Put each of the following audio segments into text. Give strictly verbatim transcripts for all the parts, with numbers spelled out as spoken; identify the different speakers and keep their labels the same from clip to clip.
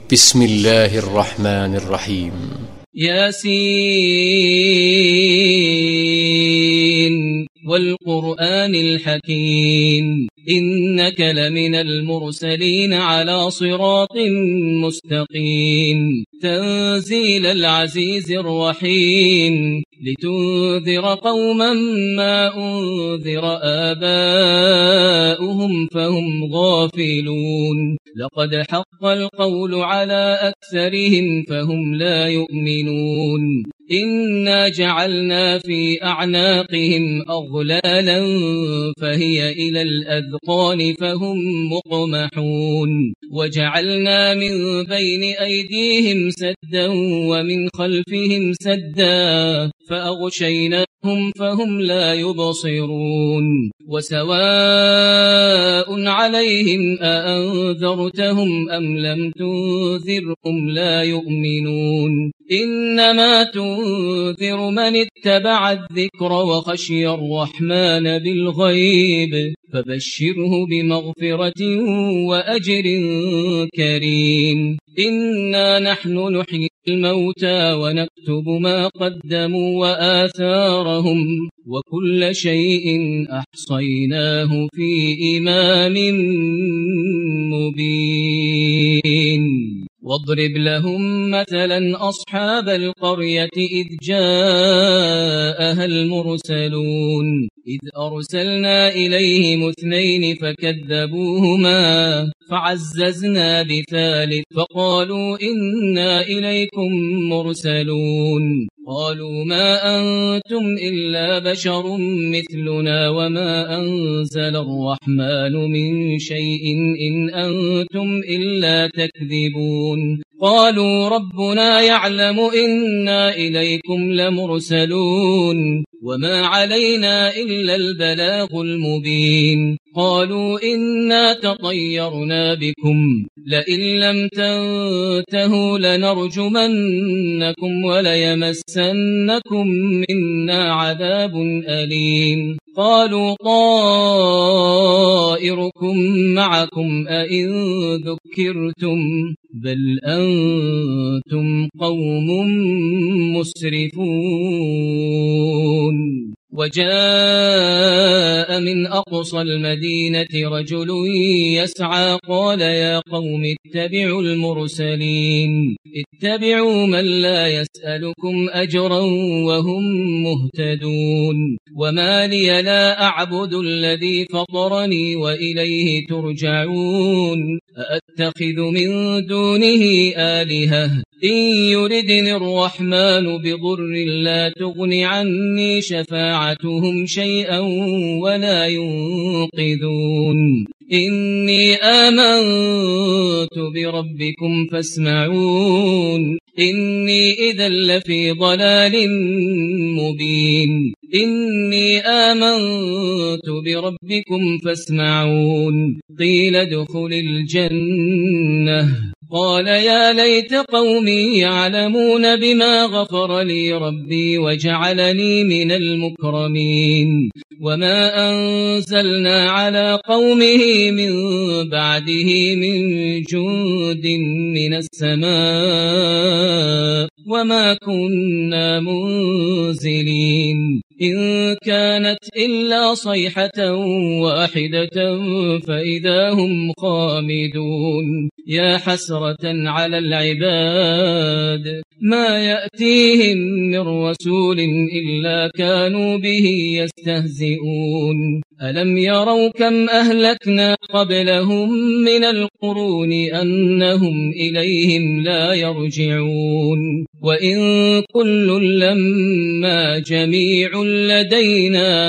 Speaker 1: بسم الله الرحمن الرحيم.
Speaker 2: ياسين والقرآن الحكيم إنك لمن المرسلين على صراط مستقيم تنزيل العزيز الرحيم لتنذر قوما ما أنذر آباؤهم فهم غافلون لقد حق القول على أكثرهم فهم لا يؤمنون إنا جعلنا في أعناقهم أغلالا فهي إلى الأذقان فهم مقمحون وجعلنا من بين أيديهم سدا ومن خلفهم سدا فأغشيناهم فهم لا يبصرون وسواء عليهم أأنذرتهم أم لم تنذرهم لا يؤمنون إنما تنذر من اتبع الذكر وخشي الرحمن بالغيب فبشره بمغفرة وأجر كريم إنا نحن نحيي الموتى ونكتب ما قدموا وآثارهم وكل شيء أحصيناه في إمام مبين واضرب لهم مثلا أصحاب القرية إذ جاءها المرسلون إذ أرسلنا إليهم اثنين فكذبوهما فعززنا بثالث فقالوا إنا إليكم مرسلون قالوا ما أنتم إلا بشر مثلنا وما أنزل الرحمن من شيء إن أنتم إلا تكذبون قالوا ربنا يعلم إنا إليكم لمرسلون وما علينا إلا البلاغ المبين قالوا إنا تطيرنا بكم لئن لم تنتهوا لنرجمنكم وليمسنكم منا عذاب أليم قالوا طائركم معكم أئن ذكرتم بل أنتم قوم مسرفون وجاء من أقصى المدينة رجل يسعى قال يا قوم اتبعوا المرسلين اتبعوا من لا يسألكم أجرا وهم مهتدون وما لي لا أعبد الذي فطرني وإليه ترجعون أأتخذ من دونه آلهة إن يردني الرحمن بضر لا تغن عني شفاعتهم شيئا ولا ينقذون إني آمنت بربكم فاسمعون إني إذا لفي ضلال مبين إني آمنت بربكم فاسمعون قيل ادخل الجنة قال يا ليت قومي يعلمون بما غفر لي ربي وجعلني من المكرمين وما أنزلنا على قومه من بعده من جند من السماء وما كنا منزلين إن كانت إلا صيحة واحدة فإذا هم خامدون يا حسرة على العباد ما يأتيهم من رسول إلا كانوا به يستهزئون ألم يروا كم أهلكنا قبلهم من القرون أنهم إليهم لا يرجعون وإن كل لما جميع لدينا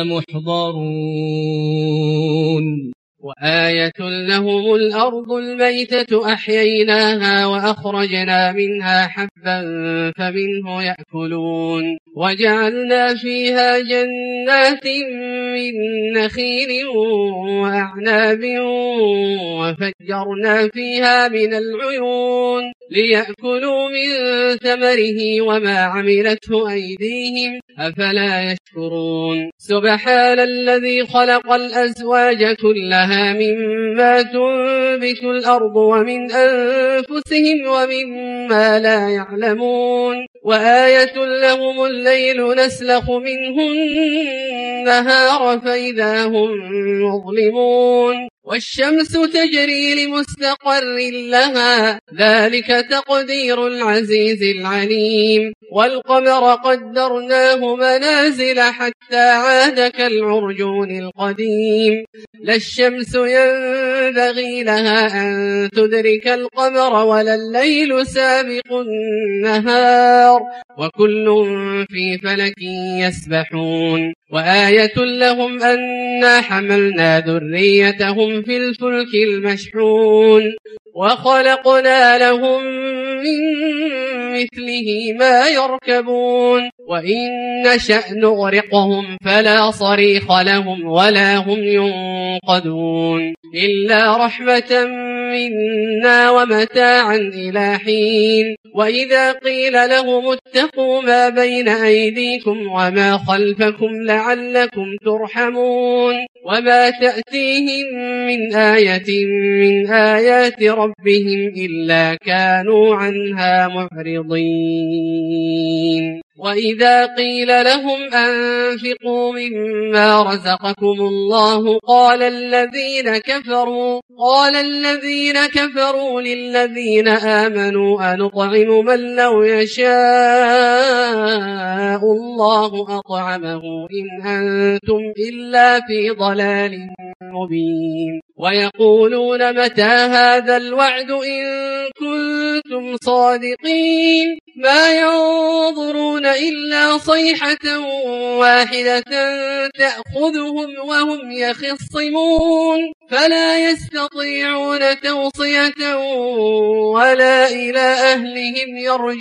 Speaker 2: محضرون
Speaker 3: وآية لهم الأرض الميتة أحييناها وأخرجنا منها حبا فمنه يأكلون وجعلنا فيها جنات من نخيل وأعناب وفجرنا فيها من العيون ليأكلوا من ثمره وما عملته أيديهم أفلا يشكرون سبحان الذي خلق الأزواج كلها مما تنبت الأرض ومن أنفسهم ومما لا يعلمون وآية لهم الليل نسلخ منه النهار فإذا هم مظلمون والشمس تجري لمستقر لها ذلك تقدير العزيز العليم والقمر قدرناه منازل حتى عاد كالعرجون القديم لا الشمس ينبغي لها أن تدرك القمر ولا الليل سابق النهار وكل في فلك يسبحون وآية لهم أنا حملنا ذريتهم في الفلك المشحون وخلقنا لهم من مثله ما يركبون وإن نشأ نغرقهم فلا صريخ لهم ولا هم ينقذون إلا رحمة منا ومتاعا إلى حين وإذا قيل لهم اتقوا ما بين أيديكم وما خلفكم لعلكم ترحمون وما تأتيهم من آية من آيات ربهم إلا كانوا عنها معرضين وإذا قيل لهم أنفقوا مما رزقكم الله قال الذين كفروا قال الذين كفروا للذين آمنوا أنطعم من لو يشاء الله أطعمه إن أنتم إلا في ضلال مبين ويقولون متى هذا الوعد إن كنتم صادقين ما ينظرون إلا صيحة واحدة تأخذهم وهم يخصمون فلا يستطيعون توصية ولا إلى أهلهم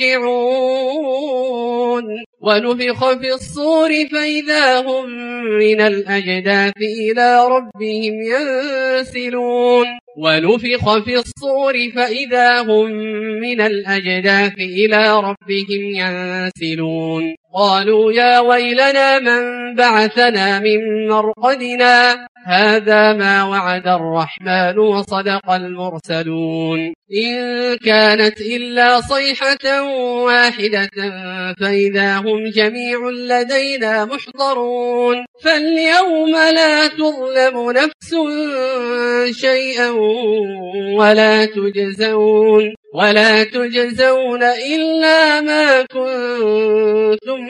Speaker 3: يرجعون ونفخ في الصور فإذا هم من الأجداث إلى ربهم ينسلون ونفخ في الصور فإذا هم من الأجداث إلى ربهم ينسلون قالوا يا ويلنا من بعثنا من مرقدنا هذا ما وعد الرحمن وصدق المرسلون إن كانت إلا صيحة واحدة فإذا هم جميع لدينا محضرون فاليوم لا تظلم نفس شيئا ولا تجزون ولا تجزون إلا ما كنتم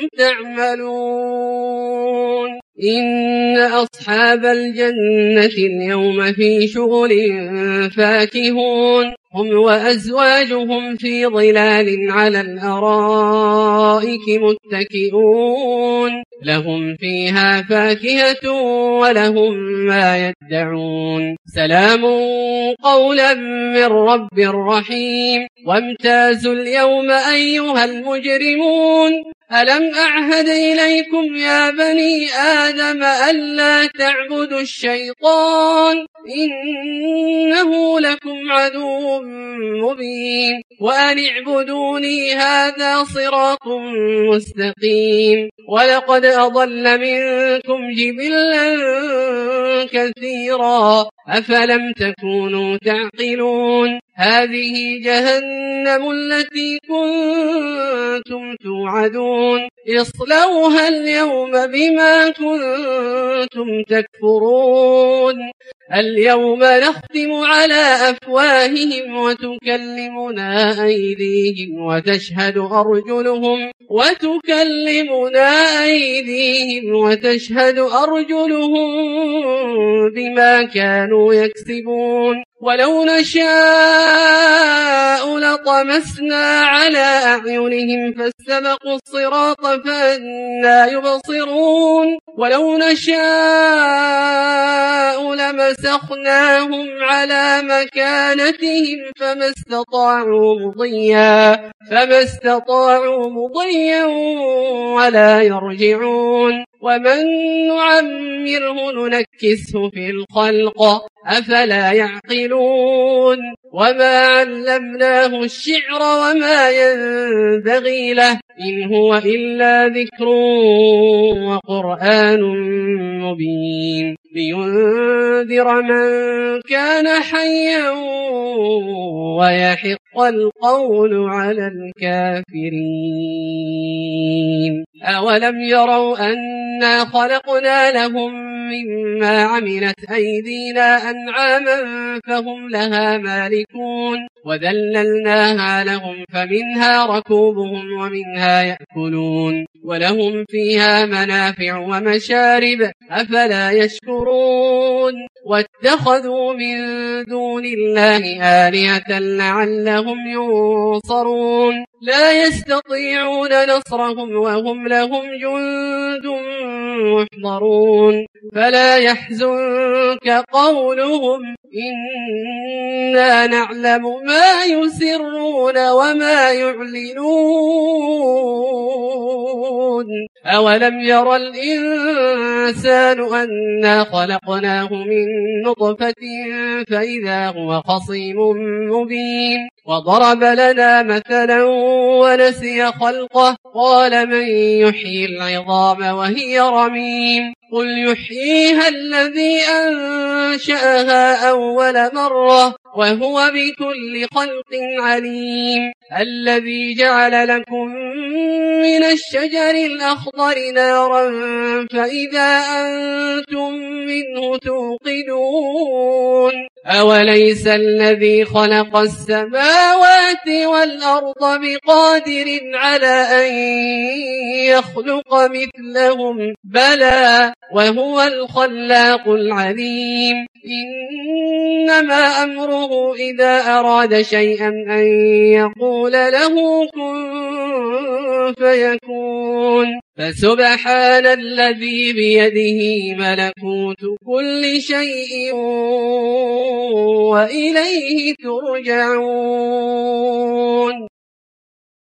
Speaker 3: تعملون إن أصحاب الجنة اليوم في شغل فاكهون هم وأزواجهم في ظلال على الأرائك متكئون لهم فيها فاكهة ولهم ما يدعون سلام قولا من رب رحيم وامتازوا اليوم أيها المجرمون ألم أعهد إليكم يا بني آدم ألا تعبدوا الشيطان إنه لكم عدو مبين وأن اعبدوني هذا صراط مستقيم ولقد أضل منكم جبلا كثيرا أفلم تكونوا تعقلون هذه جهنم التي كنتم توعدون اصلوها اليوم بما كنتم تكفرون اليوم نختم على أفواههم وتكلمنا أيديهم وتشهد أرجلهم وتكلمنا أيديهم وتشهد أرجلهم بما كانوا يكسبون ولو نشاء لطمسنا على أعينهم فاستبقوا الصراط فأنى يبصرون ولو نشاء لمسخناهم على مكانتهم فما استطاعوا مضيا فما استطاعوا مضيا ولا يرجعون ومن نعمره ننكسه في الخلق أفلا يعقلون وما علمناه الشعر وما ينبغي له إن هو إلا ذكر وقرآن مبين لينذر من كان حيا ويحق القول على الكافرين أولم يروا أنا خلقنا لهم مما عملت أيدينا أنعاما فهم لها مالكون وذللناها لهم فمنها ركوبهم ومنها يأكلون ولهم فيها منافع ومشارب أفلا يشكرون واتخذوا من دون الله آلهة لعلهم ينصرون لا يستطيعون نصرهم وهم لهم جند محضرون فلا يحزنك قولهم إنا نعلم ما يسرون وما يعلنون أولم يرى الإنسان أنا خلقناه من نطفة فإذا هو خصيم مبين وضرب لنا مثلا ونسي خلقه قال من يحيي العظام وهي رميم قل يحييها الذي أنشأها أول مرة وهو بكل خلق عليم الذي جعل لكم من الشجر الأخضر نارا فإذا أنتم منه توقدون أوليس الذي خلق السماوات والأرض بقادر على أن يخلق مثلهم بلى وهو الخلاق العليم إنما أمره إذا أراد شيئا أن يقول له كن فيكون فسبحان الذي بيده ملكوت كل شيء وإليه ترجعون